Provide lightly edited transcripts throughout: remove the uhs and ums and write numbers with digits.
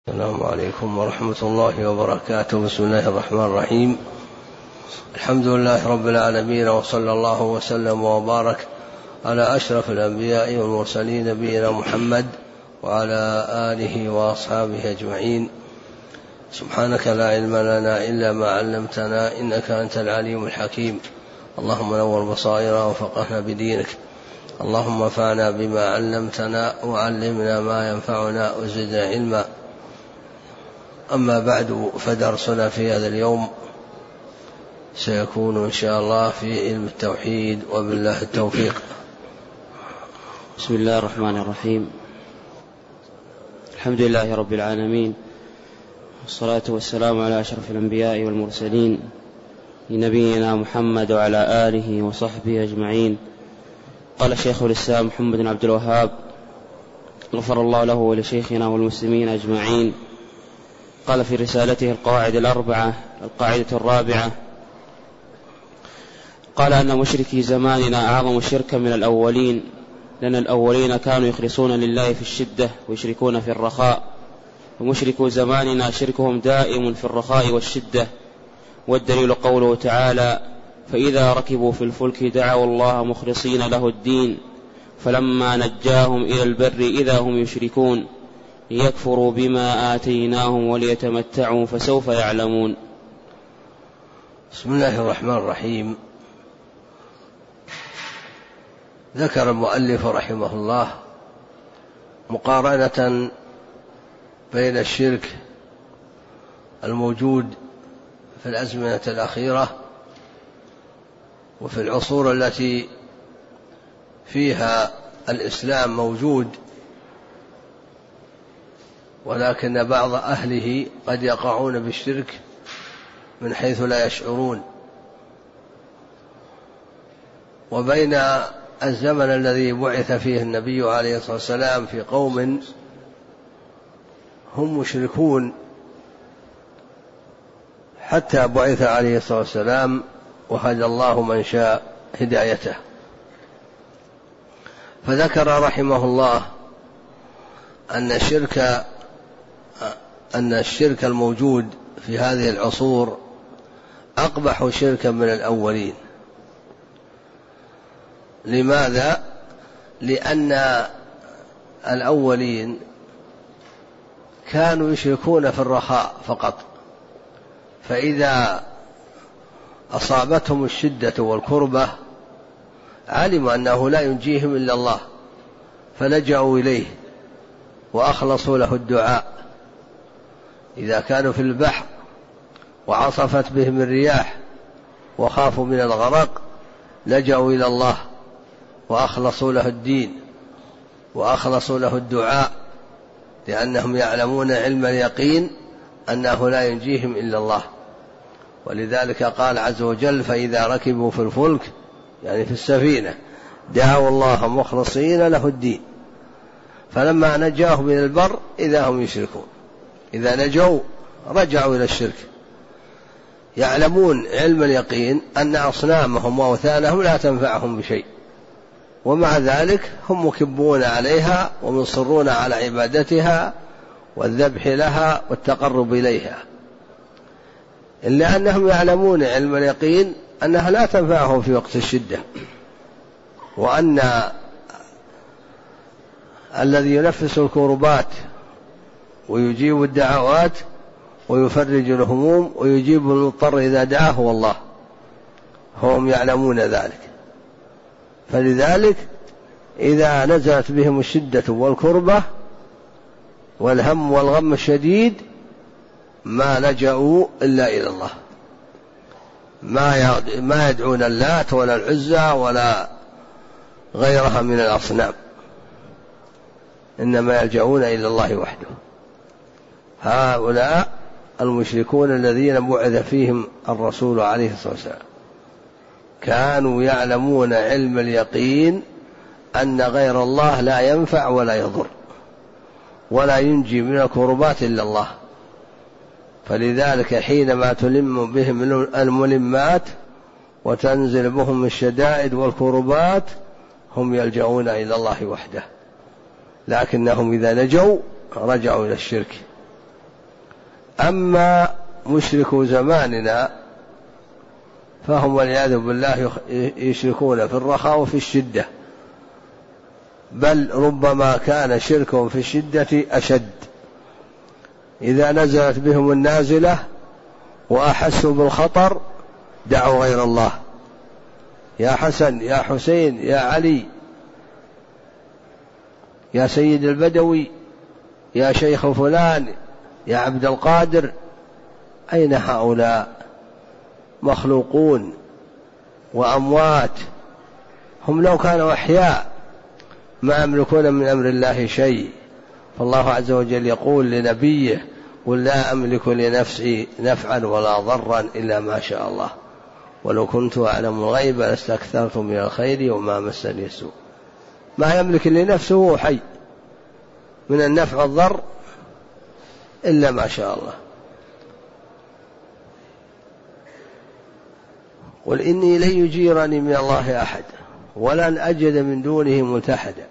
السلام عليكم ورحمة الله وبركاته. بسم الله الرحمن الرحيم. الحمد لله رب العالمين، وصلى الله وسلم وبارك على أشرف الأنبياء والمرسلين نبينا محمد وعلى آله وأصحابه أجمعين. سبحانك لا علم لنا إلا ما علمتنا، إنك أنت العليم الحكيم. اللهم نور بصائرنا وفقهنا بدينك، اللهم انفعنا بما علمتنا وعلمنا ما ينفعنا وزدنا علما. أما بعد، فدرسنا في هذا اليوم سيكون إن شاء الله في علم التوحيد، وبالله التوفيق. بسم الله الرحمن الرحيم. الحمد لله رب العالمين، والصلاة والسلام على أشرف الأنبياء والمرسلين نبينا محمد وعلى آله وصحبه أجمعين. قال شيخ الإسلام محمد بن عبد الوهاب غفر الله له ولشيخنا والمسلمين أجمعين، قال في رسالته القواعد الأربعة القاعدة الرابعة، قال أن مشركي زماننا أعظم شركا من الأولين، لأن الأولين كانوا يخلصون لله في الشدة ويشركون في الرخاء، ومشركو زماننا شركهم دائم في الرخاء والشدة. والدليل قوله تعالى: فإذا ركبوا في الفلك دعوا الله مخلصين له الدين فلما نجاهم إلى البر إذا هم يشركون ليكفروا بما آتيناهم وليتمتعوا فسوف يعلمون. بسم الله الرحمن الرحيم. ذكر المؤلف رحمه الله مقارنة بين الشرك الموجود في الأزمنة الأخيرة وفي العصور التي فيها الإسلام موجود، ولكن بعض أهله قد يقعون بالشرك من حيث لا يشعرون، وبين الزمن الذي بعث فيه النبي عليه الصلاة والسلام في قوم هم مشركون حتى بعث عليه الصلاة والسلام وهدى الله من شاء هدايته. فذكر رحمه الله أن الشرك الموجود في هذه العصور أقبح شركا من الأولين. لماذا؟ لأن الأولين كانوا يشركون في الرخاء فقط، فإذا أصابتهم الشدة والكربة علموا أنه لا ينجيهم إلا الله، فلجأوا إليه وأخلصوا له الدعاء. إذا كانوا في البحر وعصفت بهم الرياح وخافوا من الغرق لجأوا إلى الله وأخلصوا له الدين وأخلصوا له الدعاء، لأنهم يعلمون علم اليقين أنه لا ينجيهم إلا الله. ولذلك قال عز وجل: فإذا ركبوا في الفلك، يعني في السفينة، دعوا الله مخلصين له الدين فلما نجاهم من البر إذا هم يشركون. إذا نجوا رجعوا إلى الشرك، يعلمون علم اليقين أن أصنامهم وأوثانهم لا تنفعهم بشيء، ومع ذلك هم مكبون عليها ومصرون على عبادتها والذبح لها والتقرب إليها، إلا أنهم يعلمون علم اليقين أنها لا تنفعهم في وقت الشدة، وأن الذي ينفس الكربات ويجيب الدعوات ويفرج الهموم ويجيب المضطر إذا دعاه هو الله، هم يعلمون ذلك. فلذلك إذا نزلت بهم الشدة والكربة والهم والغم الشديد ما لجأوا إلا إلى الله، ما يدعون اللات ولا العزى ولا غيرها من الأصنام، إنما يلجؤون إلى الله وحده. هؤلاء المشركون الذين بعث فيهم الرسول عليه الصلاة والسلام كانوا يعلمون علم اليقين أن غير الله لا ينفع ولا يضر ولا ينجي من الكربات إلا الله. فلذلك حينما تلم بهم الملمات وتنزل بهم الشدائد والكربات هم يلجؤون إلى الله وحده، لكنهم إذا نجوا رجعوا إلى الشرك أما مشركو زماننا فهم والعياذ بالله يشركون في الرخاء وفي الشدة، بل ربما كان شركهم في الشدة أشد. إذا نزلت بهم النازلة وأحسوا بالخطر دعوا غير الله، يا حسن يا حسين يا علي يا سيد البدوي يا شيخ فلان يا عبد القادر. أين هؤلاء؟ مخلوقون وأموات، هم لو كانوا أحياء ما يملكون من أمر الله شيء. فالله عز وجل يقول لنبيه: قل لا أملك لنفسي نفعا ولا ضرا إلا ما شاء الله ولو كنت أعلم الغيب لاستكثرت من الخير وما مسني السوء. ما يملك لنفسه هو حي من النفع والضر إلا ما شاء الله. قل إني لن يجيرني من الله أحد ولن أجد من دونه ملتحدا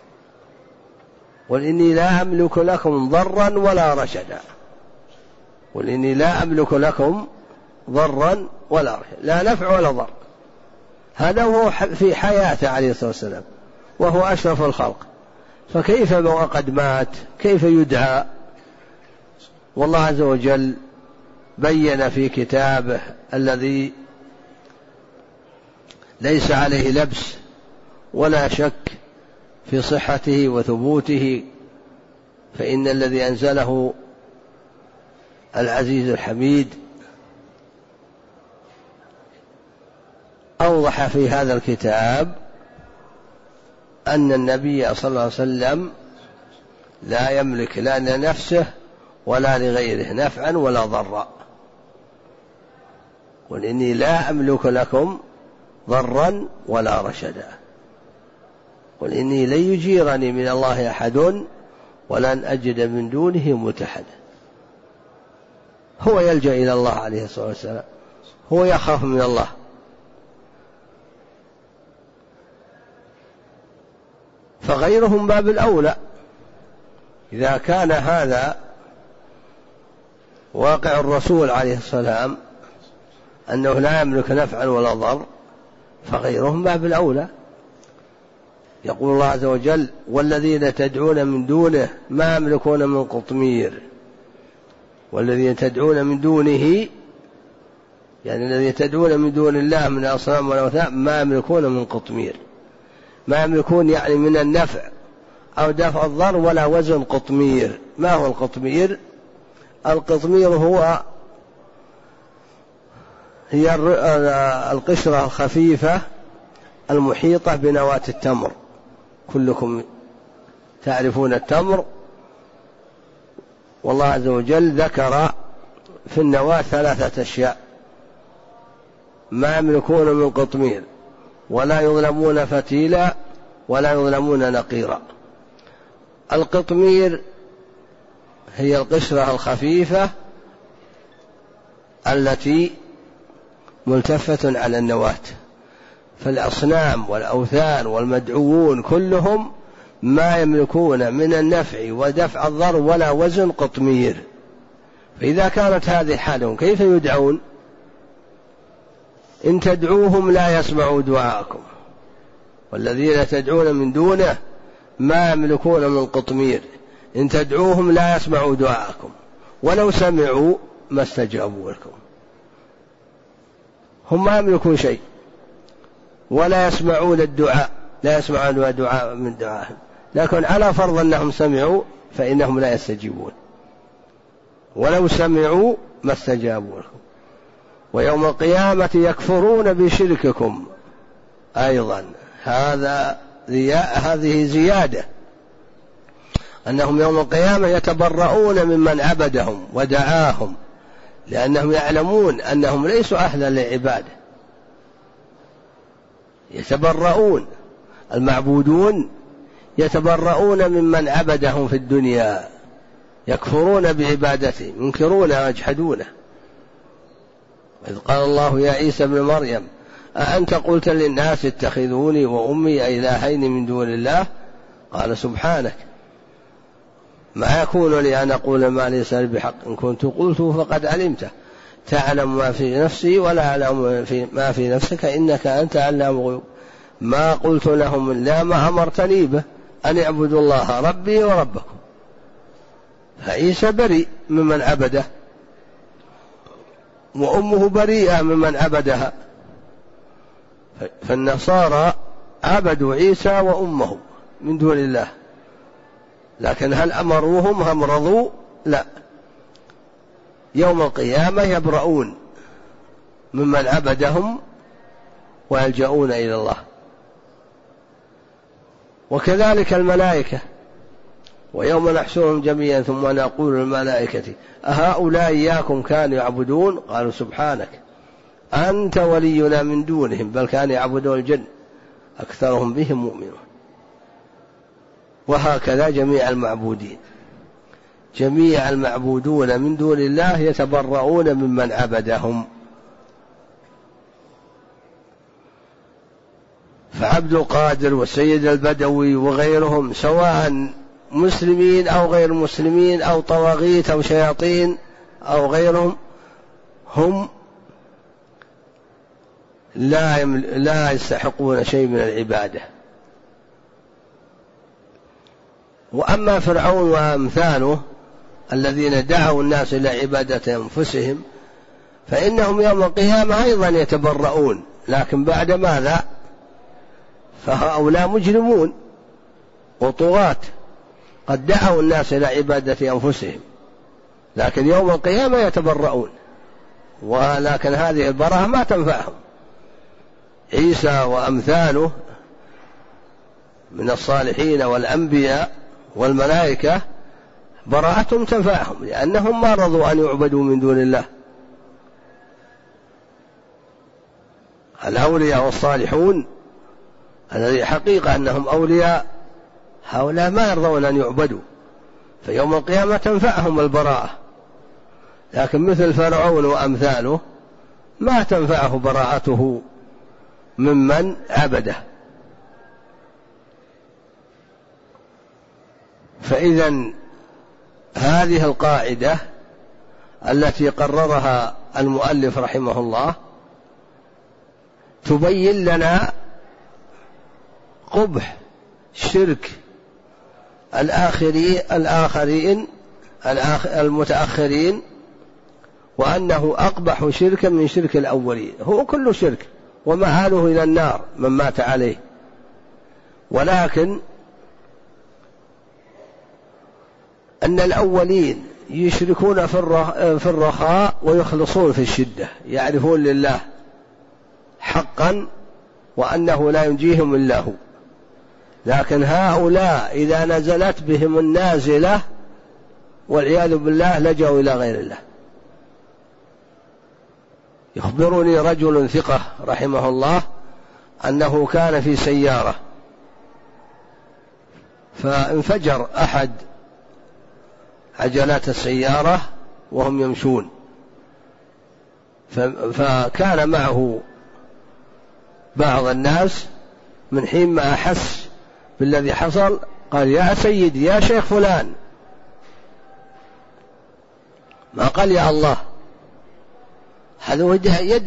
قل إني لا أملك لكم ضرا ولا رشدا. قل إني لا أملك لكم ضرا ولا رشدا، لا نفع ولا ضر. هذا هو في حياته عليه الصلاة والسلام وهو أشرف الخلق، فكيف وقد مات كيف يدعى؟ والله عز وجل بين في كتابه الذي ليس عليه لبس ولا شك في صحته وثبوته، فإن الذي أنزله العزيز الحميد أوضح في هذا الكتاب أن النبي صلى الله عليه وسلم لا يملك لا لنفسه ولا لغيره نفعا ولا ضرا. قل إني لا أملك لكم ضرا ولا رشدا. قل إني لن يجيرني من الله أحد ولن أجد من دونه ملتحدا. هو يلجأ إلى الله عليه الصلاة والسلام، هو يخاف من الله. فغيرهم باب الأولى. إذا كان هذا واقع الرسول عليه السلام أنه لا يملك نفعا ولا ضر، فغيرهم باب الأولى. يقول الله عز وجل: والذين تدعون من دونه ما يملكون من قطمير. والذين تدعون من دونه يعني الذين تدعون من دون الله من الأصنام والأوثان ما يملكون من قطمير. ما يملكون يعني من النفع أو دفع الضر ولا وزن قطمير. ما هو القطمير؟ القطمير هي القشرة الخفيفة المحيطة بنواة التمر. كلكم تعرفون التمر، والله عز وجل ذكر في النواة 3 أشياء ما يملكون من قطمير، ولا يظلمون فتيلا ولا يظلمون نقيرا. القطمير هي القشرة الخفيفة التي ملتفة على النواة. فالأصنام والأوثان والمدعوون كلهم ما يملكون من النفع ودفع الضر ولا وزن قطمير. فإذا كانت هذه حالهم كيف يدعون؟ إن تدعوهم لا يسمعوا دعاءكم. والذين تدعون من دونه ما يملكون من قطمير. إن تدعوهم لا يسمعوا دعاءكم ولو سمعوا ما استجابوا لكم. هم ما يملكون شيء ولا يسمعون الدعاء، لا يسمعون دعاء من دعائهم، لكن على فرض أنهم سمعوا فإنهم لا يستجيبون. ولو سمعوا ما استجابوا لكم. ويوم القيامة يكفرون بشرككم أيضا. هذه زيادة، أنهم يوم القيامة يتبرؤون ممن عبدهم ودعاهم، لأنهم يعلمون أنهم ليسوا أهلا للعبادة. يتبرؤون المعبودون يتبرؤون ممن عبدهم في الدنيا، يكفرون بعبادته، ينكرونه ويجحدونه. إذ قال الله يا عيسى ابن مريم أأنت قلت للناس اتخذوني وأمي إلهين من دون الله؟ قال سبحانك ما يكون لي أن أقول ما ليس لي بحق، إن كنت قلته فقد علمته، تعلم ما في نفسي ولا أعلم ما في نفسك إنك أنت علام الغيوب. ما قلت لهم إلا ما أمرتني به، أن اعبدوا الله ربي وربكم. فعيسى بريء ممن عبده، وأمه بريئة ممن عبدها. فالنصارى عبدوا عيسى وأمه من دون الله، لكن هل أمروهم هم رضوا؟ لا. يوم القيامة يبرؤون ممن عبدهم ويلجؤون إلى الله. وكذلك الملائكة، ويوم نحشرهم جميعا ثم نقول للملائكة أهؤلاء إياكم كانوا يعبدون؟ قالوا سبحانك أنت ولينا من دونهم بل كانوا يعبدون الجن أكثرهم بهم مؤمنون. وهكذا جميع المعبودين، جميع المعبودون من دون الله يتبرؤون ممن عبدهم. فعبد القادر والسيد البدوي وغيرهم سواء مسلمين أو غير مسلمين أو طواغيت أو شياطين أو غيرهم، هم لا يستحقون شيء من العبادة. وأما فرعون وأمثاله الذين دعوا الناس إلى عبادة أنفسهم فإنهم يوم القيامة أيضا يتبرؤون، لكن بعد ماذا؟ فهؤلاء مجرمون وطغاة قد دعوا الناس إلى عبادة أنفسهم، لكن يوم القيامة يتبرؤون، ولكن هذه البراءة ما تنفعهم. عيسى وأمثاله من الصالحين والأنبياء والملائكة براءتهم تنفعهم، لأنهم ما رضوا أن يعبدوا من دون الله. الأولياء والصالحون الذي حقيقة أنهم أولياء، هؤلاء ما يرضون أن يعبدوا، فيوم القيامة تنفعهم البراءة. لكن مثل فرعون وأمثاله ما تنفعه براءته ممن عبده. فإذا هذه القاعدة التي قررها المؤلف رحمه الله تبين لنا قبح شرك المتأخرين، وأنه أقبح شركا من شرك الأولين. هو كل شرك ومآله إلى النار من مات عليه، ولكن أن الأولين يشركون في الرخاء ويخلصون في الشدة، يعرفون لله حقا وأنه لا ينجيهم إلا هو. لكن هؤلاء إذا نزلت بهم النازلة والعياذ بالله لجأوا إلى غير الله. يخبرني رجل ثقة رحمه الله أنه كان في سيارة فانفجر أحد عجلات السيارة وهم يمشون، فكان معه بعض الناس، من حين ما أحس بالذي حصل قال يا سيدي يا شيخ فلان، ما قال يا الله. هذا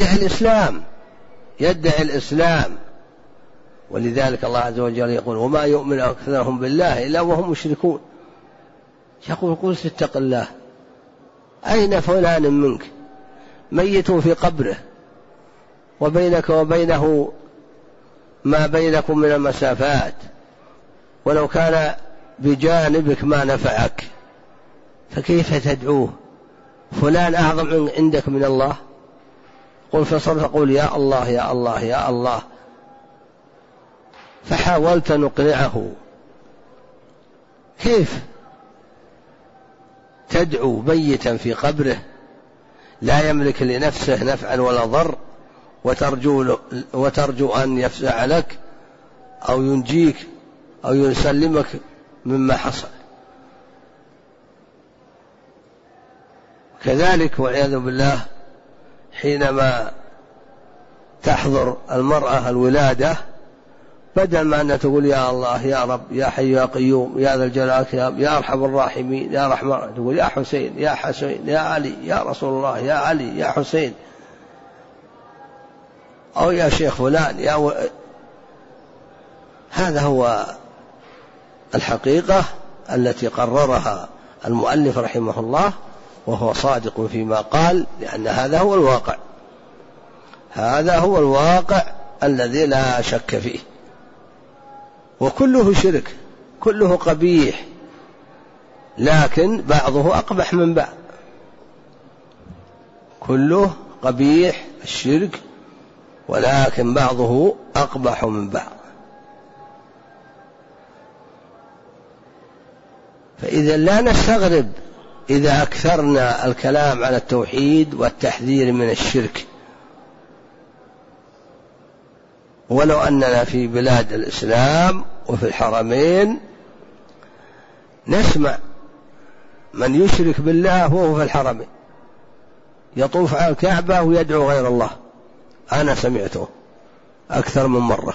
يدعي الإسلام، ولذلك الله عز وجل يقول وما يؤمن أكثرهم بالله إلا وهم مشركون. يقول قلت اتق الله، أين فلان منك؟ ميت في قبره وبينك وبينه ما بينكم من المسافات، ولو كان بجانبك ما نفعك، فكيف تدعوه؟ فلان أعظم عندك من الله؟ قل فصرت أقول يا الله يا الله يا الله. فحاولت نقنعه، كيف تدعو ميتا في قبره لا يملك لنفسه نفعا ولا ضر وترجو أن يفزع لك أو ينجيك أو يسلمك مما حصل؟ كذلك والعياذ بالله حينما تحضر المرأة الولادة بدل ما أن تقول يا الله يا رب يا حي يا قيوم يا ذا الجلال والإكرام يا أرحم الراحمين يا رحمن، تقول يا حسين يا حسين يا علي يا رسول الله يا علي يا حسين، أو يا شيخ فلان هذا هو الحقيقة التي قررها المؤلف رحمه الله، وهو صادق فيما قال، لأن هذا هو الواقع، هذا هو الواقع الذي لا شك فيه، وكله شرك كله قبيح، لكن بعضه أقبح من بعض، كله قبيح الشرك، ولكن بعضه أقبح من بعض. فإذا لا نستغرب إذا أكثرنا الكلام على التوحيد والتحذير من الشرك، ولو أننا في بلاد الإسلام وفي الحرمين نسمع من يشرك بالله وهو في الحرمين يطوف على الكعبة ويدعو غير الله، أنا سمعته أكثر من مرة،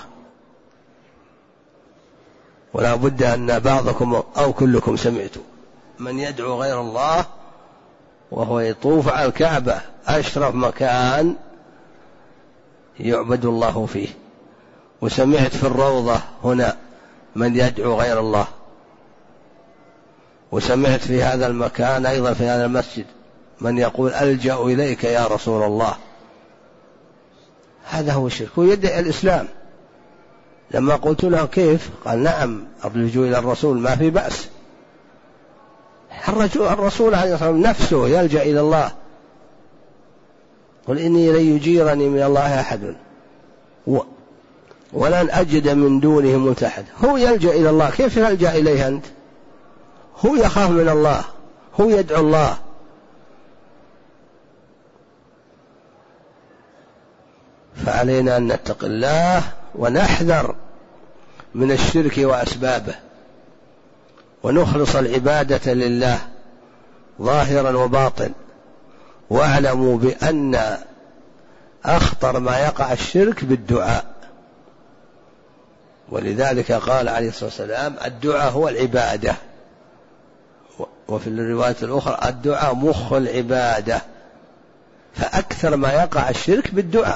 ولا بد أن بعضكم أو كلكم سمعتوا من يدعو غير الله وهو يطوف على الكعبة، أشرف مكان يعبد الله فيه. وسمعت في الروضة هنا من يدعو غير الله، وسمعت في هذا المكان أيضا في هذا المسجد من يقول ألجأ إليك يا رسول الله. هذا هو الشرك، هو يدعي الإسلام. لما قلت له كيف؟ قال نعم اللجوء إلى الرسول ما في بأس، الرسول عليه الصلاة والسلام نفسه يلجأ إلى الله، قل إني لن يجيرني من الله أحد ولن أجد من دونه ملتحدا. هو يلجأ إلى الله، كيف يلجأ إليه أنت؟ هو يخاف من الله، هو يدعو الله. فعلينا أن نتقي الله ونحذر من الشرك وأسبابه، ونخلص العبادة لله ظاهرا وباطن، واعلموا بأن أخطر ما يقع الشرك بالدعاء، ولذلك قال عليه الصلاة والسلام الدعاء هو العبادة، وفي الرواية الأخرى الدعاء مخ العبادة، فأكثر ما يقع الشرك بالدعاء.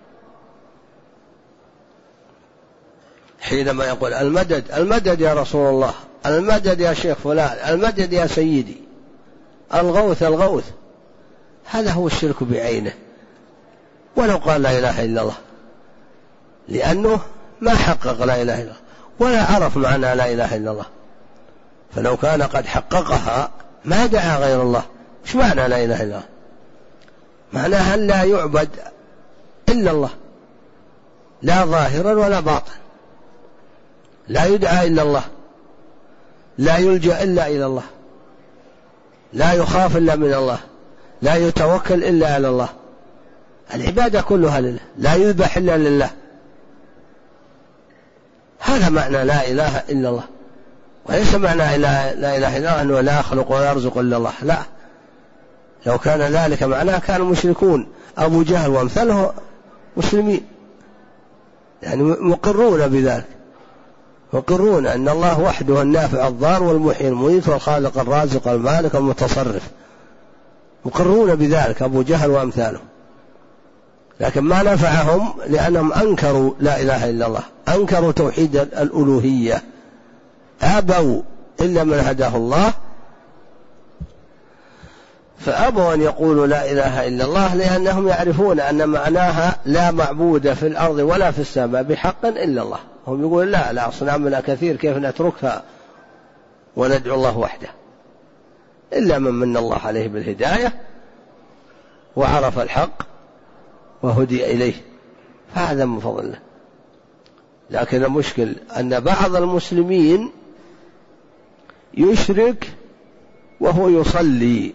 حينما يقول المدد المدد يا رسول الله، المدد يا شيخ فلان، المدد يا سيدي، الغوث الغوث، هذا هو الشرك بعينه. ولو قال لا إله إلا الله، لأنه ما حقق لا إله إلا الله ولا عرف معنى لا إله إلا الله، فلو كان قد حققها ما دعا غير الله. ايش معنى لا إله إلا الله؟ معناها أن لا يعبد إلا الله، لا ظاهرا ولا باطن، لا يدعى إلا الله، لا يلجأ إلا إلى الله، لا يخاف إلا من الله، لا يتوكل إلا على الله، العبادة كلها لله، لا يذبح إلا لله. هذا معنى لا إله إلا الله، وليس معنى لا إله إلا الله أنه لا يخلق ولا يرزق إلا الله، لا، لو كان ذلك معناه كانوا مشركون، أبو جهل وامثاله مسلمين، يعني مقرون بذلك، يقرون أن الله وحده النافع الضار والمحيي المميت والخالق الرازق المالك المتصرف، مقرون بذلك أبو جهل وأمثاله، لكن ما نفعهم لأنهم أنكروا لا إله إلا الله، أنكروا توحيد الألوهية، أبوا إلا من هداه الله، فأبوا أن يقولوا لا إله إلا الله، لأنهم يعرفون أن معناها لا معبود في الأرض ولا في السماء بحق إلا الله. هم يقولون لا أصنامنا كثير، كيف نتركها وندعو الله وحده؟ إلا من الله عليه بالهداية وعرف الحق وهدي إليه، فهذا من فضل الله. لكن المشكل أن بعض المسلمين يشرك وهو يصلي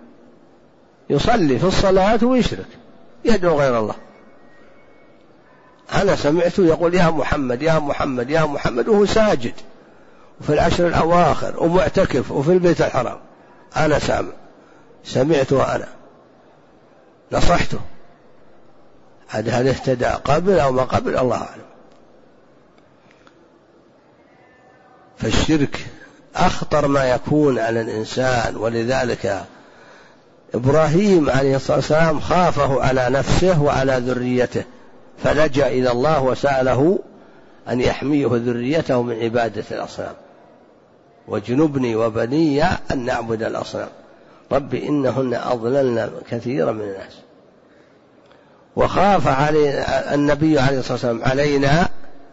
في الصلاة ويشرك، يدعو غير الله. أنا سمعته يقول يا محمد يا محمد يا محمد وهو ساجد وفي العشر الأواخر ومعتكف وفي البيت الحرام، أنا سمعته، أنا نصحته، هل اهتدى قبل أو ما قبل الله أعلم. فالشرك أخطر ما يكون على الإنسان، ولذلك إبراهيم عليه الصلاة والسلام خافه على نفسه وعلى ذريته، فلجأ إلى الله وسأله أن يحميه ذريته من عبادة الأصنام. واجنبني وبني أن نعبد الأصنام رب إنهن أضللن كثيرا من الناس. وخاف النبي عليه الصلاة والسلام علينا،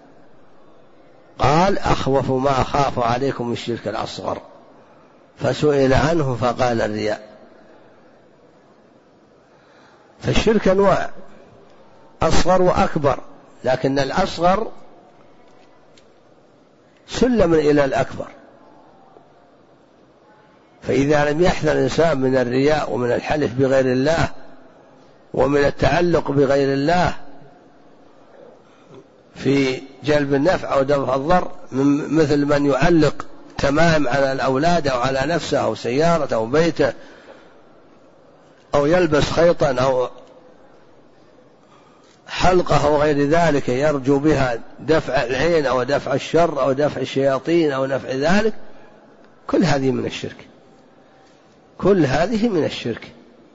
قال أخوف ما أخاف عليكم الشرك الأصغر، فسئل عنه فقال الرياء. فالشرك أنواع، أصغر وأكبر، لكن الأصغر سلم إلى الأكبر. فإذا لم يحذر الإنسان من الرياء ومن الحلف بغير الله ومن التعلق بغير الله في جلب النفع أو دفع الضر، مثل من يعلق تمام على الأولاد أو على نفسه أو سيارته أو بيته، أو يلبس خيطا أو حلقة أو غير ذلك يرجو بها دفع العين أو دفع الشر أو دفع الشياطين أو نفع ذلك، كل هذه من الشرك، كل هذه من الشرك.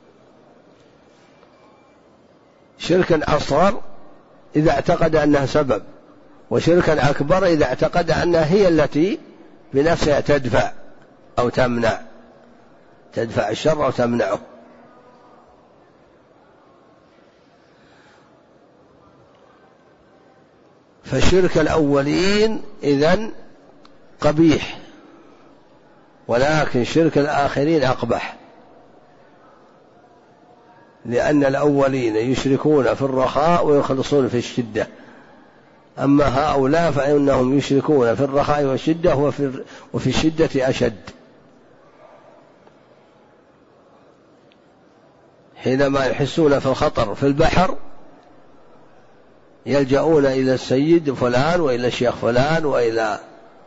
شركا أصغر إذا اعتقد أنها سبب، وشركا أكبر إذا اعتقد أنها هي التي بنفسها تدفع أو تمنع، تدفع الشر أو تمنعه. فشرك الأولين إذن قبيح، ولكن شرك الآخرين أقبح، لأن الأولين يشركون في الرخاء ويخلصون في الشدة، أما هؤلاء فإنهم يشركون في الرخاء والشدة وفي الشدة أشد. حينما يحسون في الخطر في البحر يلجؤون إلى السيد فلان وإلى الشيخ فلان وإلى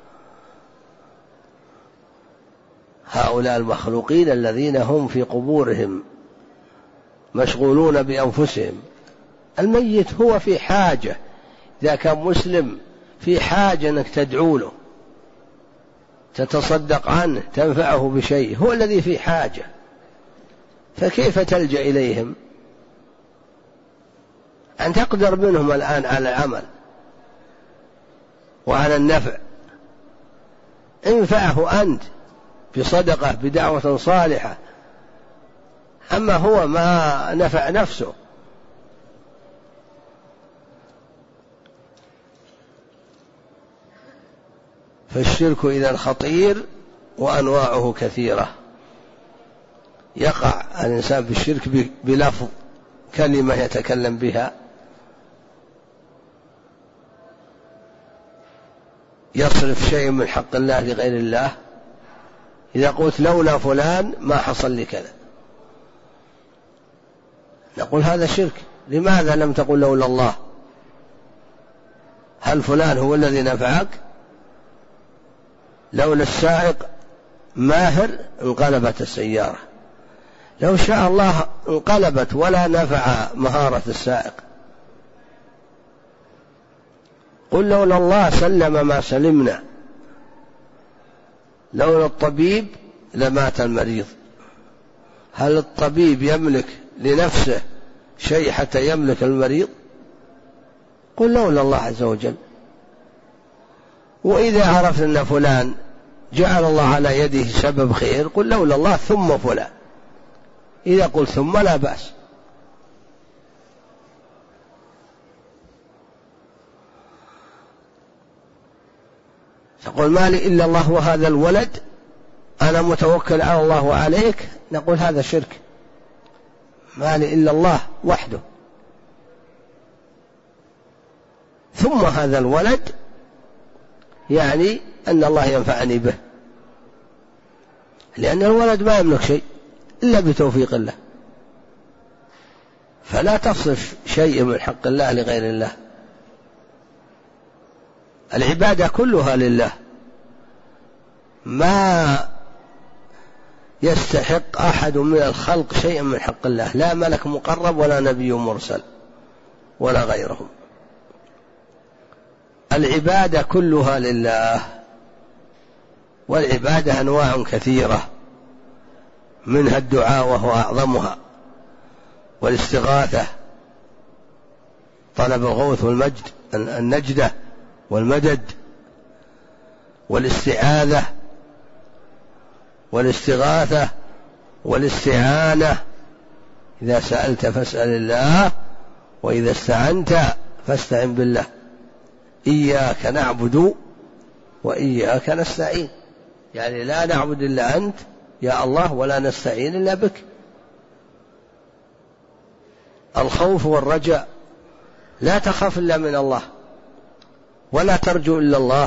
هؤلاء المخلوقين الذين هم في قبورهم مشغولون بأنفسهم. الميت هو في حاجة، إذا كان مسلم في حاجة أنك تدعو له، تتصدق عنه، تنفعه بشيء، هو الذي في حاجة، فكيف تلجأ إليهم؟ أن تقدر منهم الآن على العمل وعلى النفع، انفعه أنت بصدقة بدعوة صالحة، أما هو ما نفع نفسه. فالشرك إذا خطير وأنواعه كثيرة. يقع الإنسان بالشرك بلفظ، كلمة يتكلم بها، يصرف شيء من حق الله لغير الله. إذا قلت لولا فلان ما حصل لي كذا، نقول هذا شرك. لماذا لم تقل لولا الله؟ هل فلان هو الذي نفعك؟ لولا السائق ماهر انقلبت السيارة، لو شاء الله انقلبت ولا نفع مهارة السائق. قل لولا الله سلم ما سلمنا، لولا الطبيب لمات المريض. هل الطبيب يملك لنفسه شيء حتى يملك المريض؟ قل لولا الله عز وجل. وإذا عرفت أن فلان جعل الله على يده سبب خير، قل لولا الله ثم فلان. إذا قلت ثم لا بأس. تقول ما لي إلا الله وهذا الولد، أنا متوكل على الله وعليك، نقول هذا شرك. ما لي إلا الله وحده، ثم هذا الولد يعني أن الله ينفعني به، لأن الولد ما يملك شيء إلا بتوفيق الله. فلا تصف شيء من حق الله لغير الله. العبادة كلها لله، ما يستحق أحد من الخلق شيئا من حق الله، لا ملك مقرب ولا نبي مرسل ولا غيرهم. العبادة كلها لله. والعبادة أنواع كثيرة، منها الدعاء وهو أعظمها، والاستغاثة طلب الغوث والمجد النجدة والمدد، والاستعاذة والاستغاثة والاستعانة، إذا سألت فاسأل الله وإذا استعنت فاستعن بالله، إياك نعبد وإياك نستعين، يعني لا نعبد إلا أنت يا الله ولا نستعين إلا بك. الخوف والرجاء، لا تخاف إلا من الله ولا ترجو إلا الله،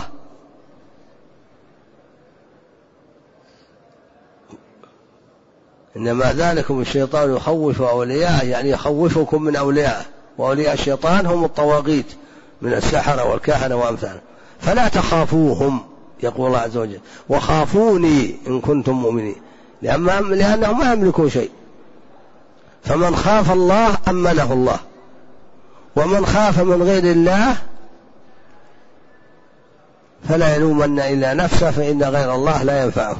إنما ذلكم الشيطان يخوف أولياءه، يعني يخوفكم من أولياءه، وأولياء الشيطان هم الطواغيت من السحرة والكهنة وأمثالهم، فلا تخافوهم يقول الله عز وجل وخافوني إن كنتم مؤمنين، لأنهم ما يملكون شيء. فمن خاف الله أمنه الله، ومن خاف من غير الله فلا يلومن إلا نفسه فإن غير الله لا ينفعه.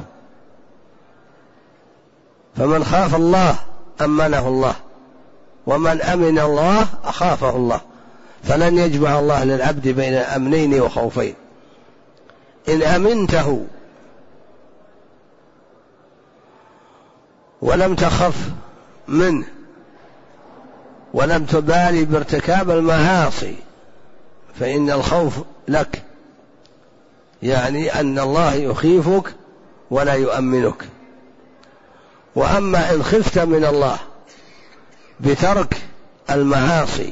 فمن خاف الله أمنه الله، ومن أمن الله أخافه الله، فلن يجمع الله للعبد بين أمنين وخوفين. إن أمنته ولم تخف منه ولم تبالي بارتكاب المعاصي فإن الخوف لك، يعني أن الله يخيفك ولا يؤمنك. وأما إن خفت من الله بترك المعاصي،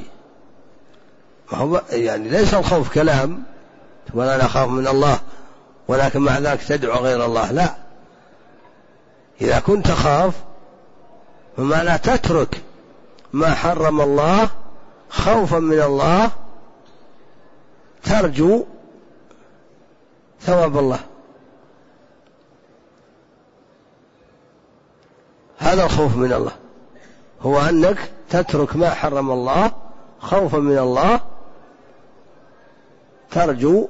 يعني ليس الخوف كلام ولا نخاف من الله ولكن مع ذلك تدعو غير الله، لا، إذا كنت خاف فما لا تترك ما حرم الله خوفا من الله ترجو ثواب الله، هذا الخوف من الله، هو أنك تترك ما حرم الله خوفا من الله ترجو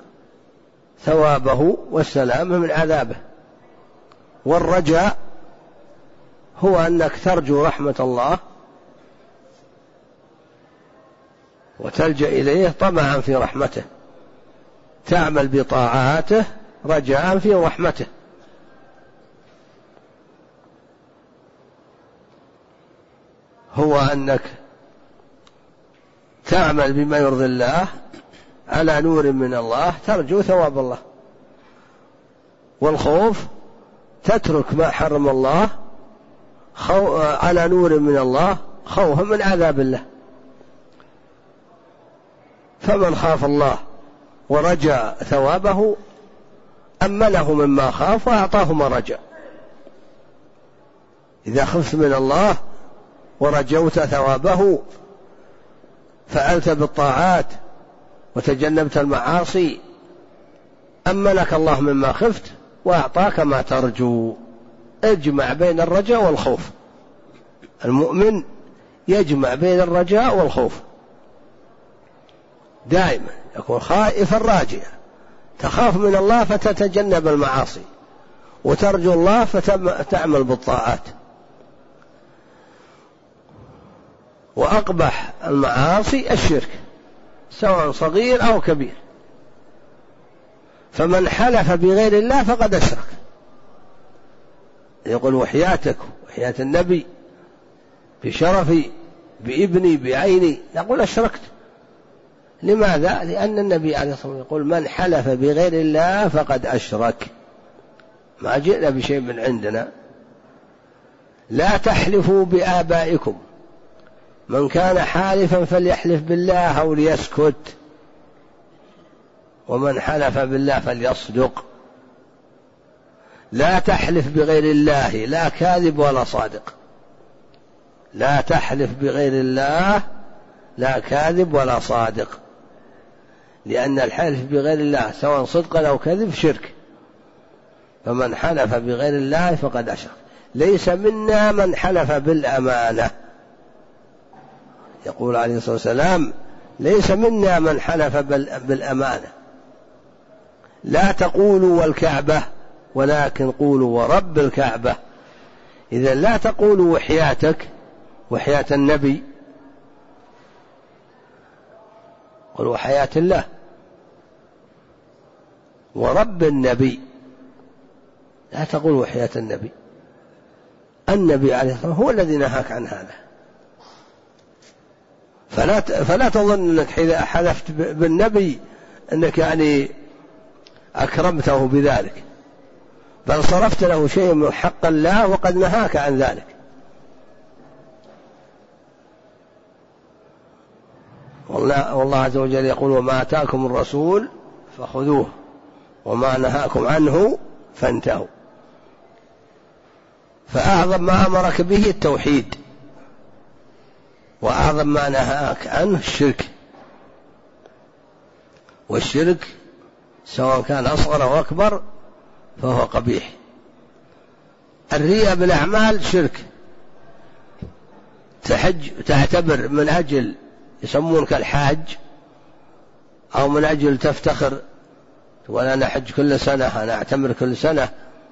ثوابه والسلامة من عذابه. والرجاء هو أنك ترجو رحمة الله وتلجأ إليه طمعا في رحمته، تعمل بطاعاته رجاء في رحمته. هو أنك تعمل بما يرضي الله على نور من الله ترجو ثواب الله. والخوف تترك ما حرم الله على نور من الله خوفا من عذاب الله. فمن خاف الله ورجى ثوابه أمنه مما خاف وأعطاه ما رجى. إذا خفت من الله ورجوت ثوابه فعلت بالطاعات وتجنبت المعاصي أمنك الله مما خفت وأعطاك ما ترجو. اجمع بين الرجاء والخوف، المؤمن يجمع بين الرجاء والخوف دائما، يكون خائفا راجيا، تخاف من الله فتتجنب المعاصي وترجو الله فتعمل بالطاعات. وأقبح المعاصي الشرك سواء صغير أو كبير، فمن حلف بغير الله فقد أشرك. يقول وحياتك وحياة النبي بشرفي بابني بعيني، يقول أشركت. لماذا؟ لأن النبي عليه الصلاة والسلام يقول من حلف بغير الله فقد أشرك. ما جئنا بشيء من عندنا. لا تحلفوا بآبائكم، من كان حالفا فليحلف بالله أو ليسكت، ومن حلف بالله فليصدق. لا تحلف بغير الله، لا كاذب ولا صادق. لا تحلف بغير الله لا كاذب ولا صادق، لأن الحلف بغير الله سواء صدقا أو كذب شرك. فمن حلف بغير الله فقد أشرك. ليس منا من حلف بالأمانة، يقول عليه الصلاة والسلام ليس منا من حلف بالأمانة. لا تقولوا والكعبة ولكن قولوا ورب الكعبة. إذا لا تقولوا وحياتك وحياة النبي، قل وحياة الله ورب النبي، لا تقول وحياة النبي. النبي عليه الصلاة والسلام هو الذي نهاك عن هذا، فلا تظن أنك إذا حلفت بالنبي أنك يعني أكرمته بذلك، بل صرفت له شيء من حق الله وقد نهاك عن ذلك. والله عز وجل يقول وما آتاكم الرسول فخذوه وما نهاكم عنه فانتهوا. فأعظم ما أمرك به التوحيد، وأعظم ما نهاك عنه الشرك، والشرك سواء كان أصغر أو أكبر فهو قبيح. الرياء بالأعمال شرك، تعتبر من أجل يسمونك الحاج، أو من أجل تفتخر تقول أنا أحج كل سنة، أنا أعتمر كل سنة،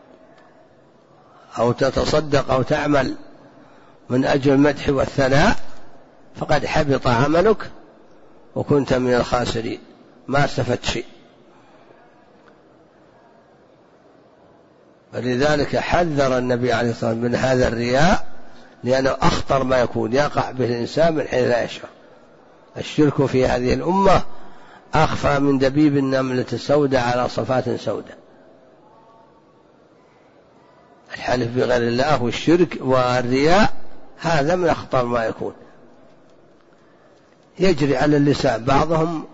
أو تتصدق أو تعمل من أجل المدح والثناء، فقد حبط عملك وكنت من الخاسرين، ما استفدت شيء. ولذلك حذر النبي عليه الصلاة والسلام من هذا الرياء، لأنه أخطر ما يكون، يقع به الإنسان من حيث لا يشعر. الشرك في هذه الأمة أخفى من دبيب النملة السوداء على صفات سوداء. الحلف بغير الله والشرك والرياء هذا من أخطر ما يكون، يجري على اللسان. بعضهم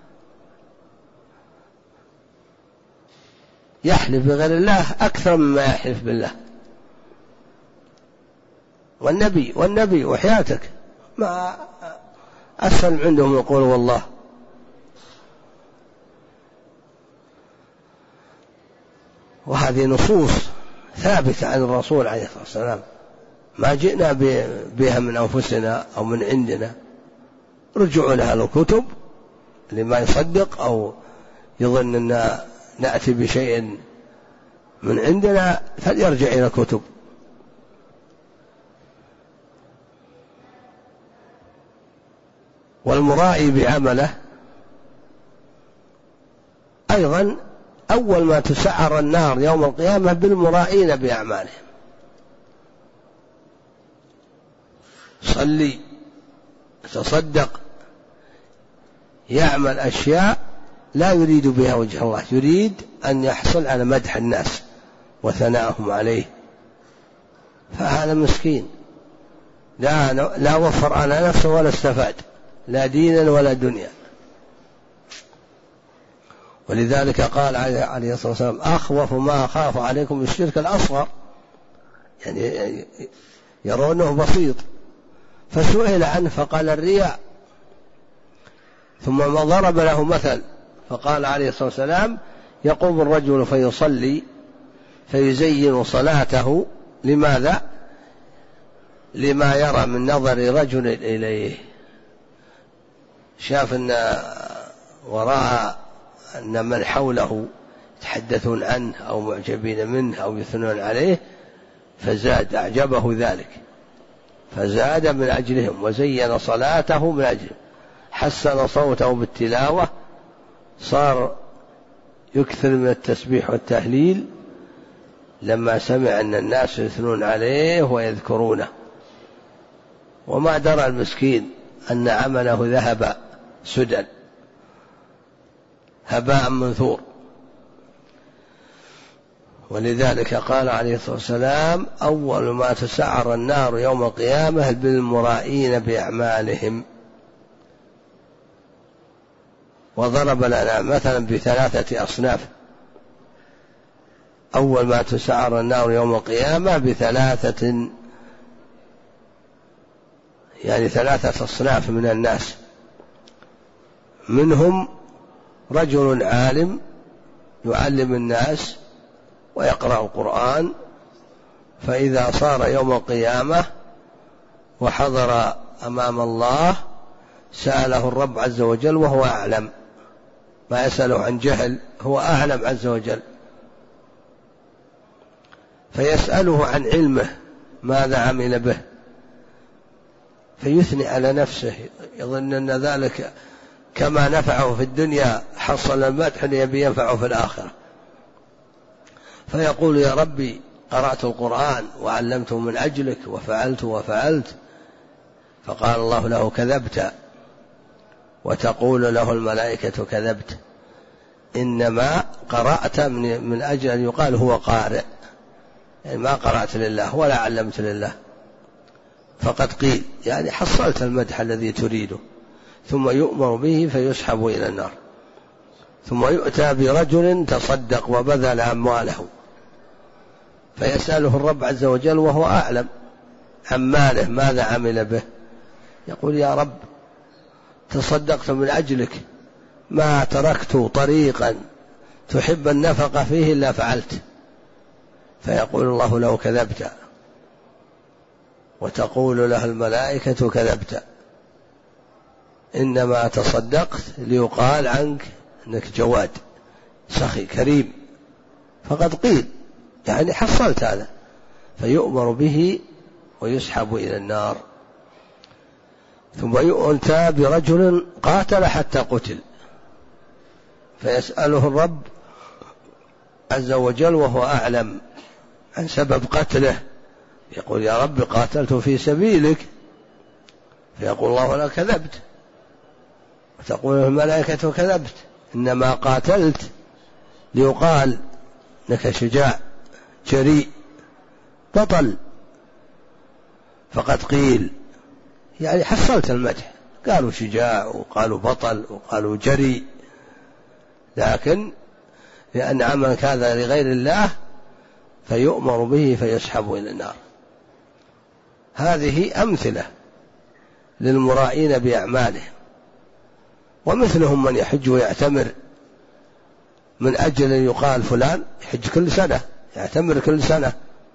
يحلف بغير الله أكثر مما يحلف بالله. والنبي وحياتك ما أسهل عندهم يقول والله. وهذه نصوص ثابتة عن الرسول عليه الصلاة والسلام، ما جئنا بها من أنفسنا أو من عندنا. رجعوا لها الكتب، لما يصدق أو يظن أن نأتي بشيء من عندنا فليرجع إلى الكتب. والمرائي بعمله أيضا أول ما تسعر النار يوم القيامة بالمرائين بأعمالهم. صلي، تصدق، يعمل أشياء لا يريد بها وجه الله، يريد أن يحصل على مدح الناس وثناءهم عليه، فهذا مسكين لا وفر على نفسه ولا استفاد، لا دينا ولا دنيا. ولذلك قال عليه الصلاة والسلام أخوف ما أخاف عليكم الشرك الأصغر، يعني يرونه بسيط. فسئل عنه فقال الرياء، ثم ما ضرب له مثل فقال عليه الصلاة والسلام يقوم الرجل فيصلي فيزين صلاته، لماذا؟ لما يرى من نظر رجل إليه، شاف أن وراء أن من حوله يتحدثون عنه أو معجبين منه أو يثنون عليه، فزاد، أعجبه ذلك فزاد من أجلهم، وزين صلاته من أجلهم، حسن صوته بالتلاوة، صار يكثر من التسبيح والتهليل لما سمع أن الناس يثنون عليه ويذكرونه. وما درى المسكين أن عمله ذهب سدى هباء منثور. ولذلك قال عليه الصلاة والسلام أول ما تسعر النار يوم القيامة بالمرائين بأعمالهم. وضرب لنا مثلا بثلاثة أصناف، أول ما تسعر النار يوم القيامة بثلاثة، يعني ثلاثة أصناف من الناس، منهم رجل عالم يعلم الناس ويقرأ القرآن، فإذا صار يوم القيامة وحضر أمام الله سأله الرب عز وجل وهو أعلم، ما يسأله عن جهل، هو أعلم عز وجل، فيسأله عن علمه ماذا عمل به، فيثني على نفسه، يظن أن ذلك كما نفعه في الدنيا حصل المدح يبي ينفعه في الآخرة، فيقول يا ربي قرأت القرآن وعلمته من أجلك وفعلت وفعلت، فقال الله له كذبت، وتقول له الملائكة كذبت، إنما قرأت من أجل أن يقال هو قارئ، يعني ما قرأت لله ولا علمت لله، فقد قيل يعني حصلت المدح الذي تريده. ثم يؤمر به فيسحب إلى النار. ثم يؤتى برجل تصدق وبذل أمواله، فيسأله الرب عز وجل وهو أعلم عن ماله ماذا عمل به، يقول يا رب تصدقت من أجلك، ما تركت طريقا تحب النفقة فيه إلا فعلت، فيقول الله له كذبت، وتقول له الملائكة كذبت، إنما تصدقت ليقال عنك أنك جواد سخي كريم، فقد قيل يعني حصلت هذا، فيؤمر به ويسحب إلى النار. ثم يؤتى برجل قاتل حتى قتل، فيسأله الرب عز وجل وهو أعلم عن سبب قتله، يقول يا رب قاتلت في سبيلك، فيقول الله لا كذبت، وتقول الملائكة كذبت، إنما قاتلت ليقال لك شجاع جريء بطل، فقد قيل يعني حصلت المدح، قالوا شجاع وقالوا بطل وقالوا جريء، لكن لأن عملك هذا لغير الله فيؤمر به فيسحب إلى النار. هذه أمثلة للمرائين بأعمالهم، ومثلهم من يحج ويعتمر من أجل أن يقال فلان يحج كل سنة يعتمر كل سنة.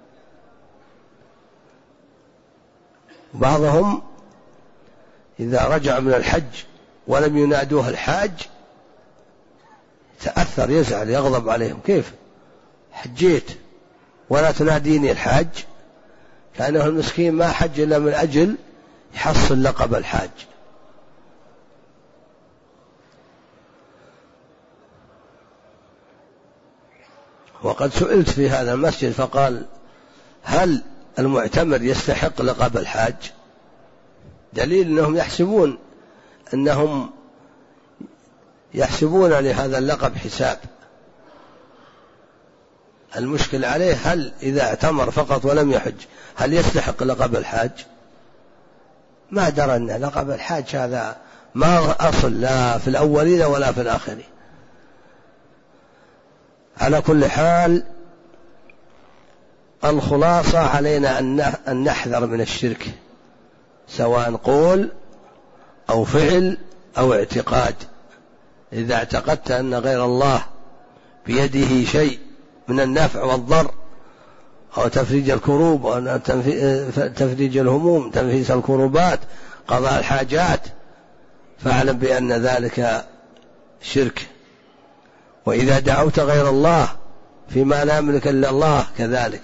بعضهم إذا رجع من الحج ولم ينادوه الحاج تأثر يزعل يغضب عليهم، كيف حجيت ولا تناديني الحاج؟ كأنه المسكين ما حج إلا من أجل يحصل لقب الحاج. وقد سئلت في هذا المسجد فقال هل المعتمر يستحق لقب الحاج؟ دليل أنهم يحسبون لهذا اللقب حساب. المشكل عليه هل إذا اعتمر فقط ولم يحج هل يستحق لقب الحاج؟ ما درى أن لقب الحاج هذا ما أصل لا في الأولين ولا في الآخرين. على كل حال الخلاصة علينا أن نحذر من الشرك، سواء قول أو فعل أو اعتقاد. إذا اعتقدت أن غير الله بيده شيء من النفع والضر أو تفريج الكروب أو تفريج الهموم، تنفيس الكروبات، قضاء الحاجات، فاعلم بأن ذلك شرك. وإذا دعوت غير الله فيما لا يملك إلا الله كذلك.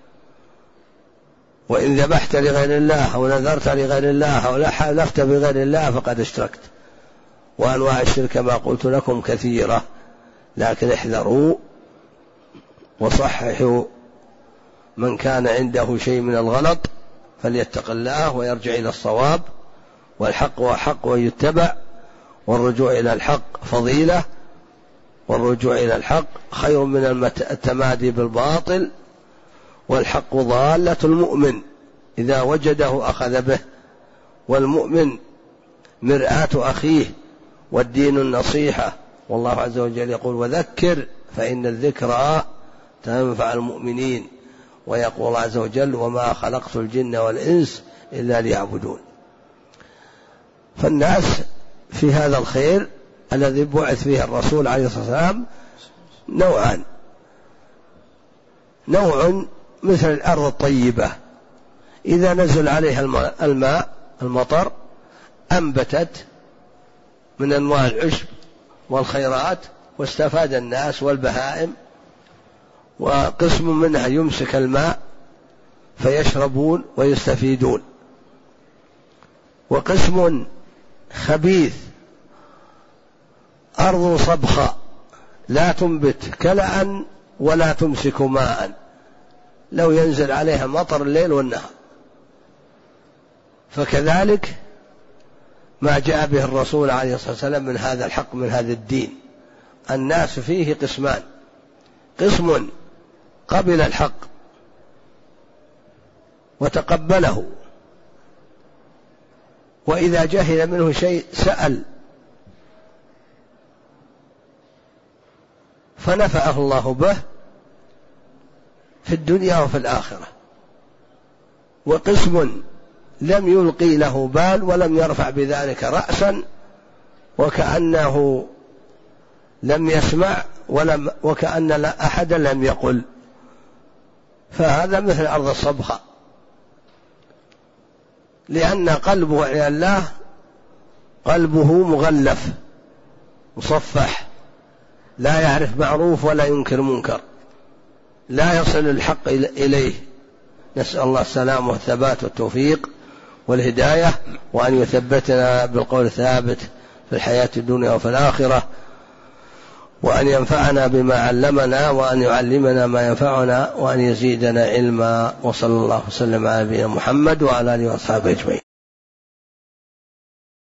وإن ذبحت لغير الله أو نذرت لغير الله أو حلفت بغير الله فقد اشتركت. وأنواع الشرك ما قلت لكم كثيرة، لكن احذروا وصححوا. من كان عنده شيء من الغلط فليتق الله ويرجع إلى الصواب، والحق وحق ويتبع، والرجوع إلى الحق فضيلة، والرجوع إلى الحق خير من التمادي بالباطل، والحق ضالة المؤمن إذا وجده أخذ به، والمؤمن مرآة أخيه، والدين النصيحة. والله عز وجل يقول وذكر فإن الذكرى تنفع المؤمنين، ويقول الله عز وجل وما خلقت الجن والإنس إلا ليعبدون. فالناس في هذا الخير الذي بعث فيه الرسول عليه الصلاة والسلام نوعان: نوع مثل الأرض الطيبة إذا نزل عليها الماء المطر أنبتت من أنواع العشب والخيرات، واستفاد الناس والبهائم وقسم منها يمسك الماء فيشربون ويستفيدون، وقسم خبيث أرض صبخة لا تنبت كلأ ولا تمسك ماء، لو ينزل عليها مطر الليل والنهار. فكذلك ما جاء به الرسول عليه الصلاة والسلام من هذا الحق، من هذا الدين. الناس فيه قسمان: قسم قبل الحق وتقبله، وإذا جهل منه شيء سأل فنفعه الله به في الدنيا وفي الآخرة، وقسم لم يلقي له بال ولم يرفع بذلك رأسا وكأنه لم يسمع وكأن أحدا لم يقل، فهذا مثل أرض الصبخة، لأن قلبه إلى الله قلبه مغلف مصفح، لا يعرف معروف ولا ينكر منكر، لا يصل الحق إليه. نسأل الله السلامة والثبات والتوفيق والهداية، وأن يثبتنا بالقول الثابت في الحياة الدنيا وفي الآخرة، وأن ينفعنا بما علمنا، وأن يعلمنا ما ينفعنا، وأن يزيدنا علما. وصلى الله وسلم على نبينا محمد وعلى آله وأصحابه أجمعين.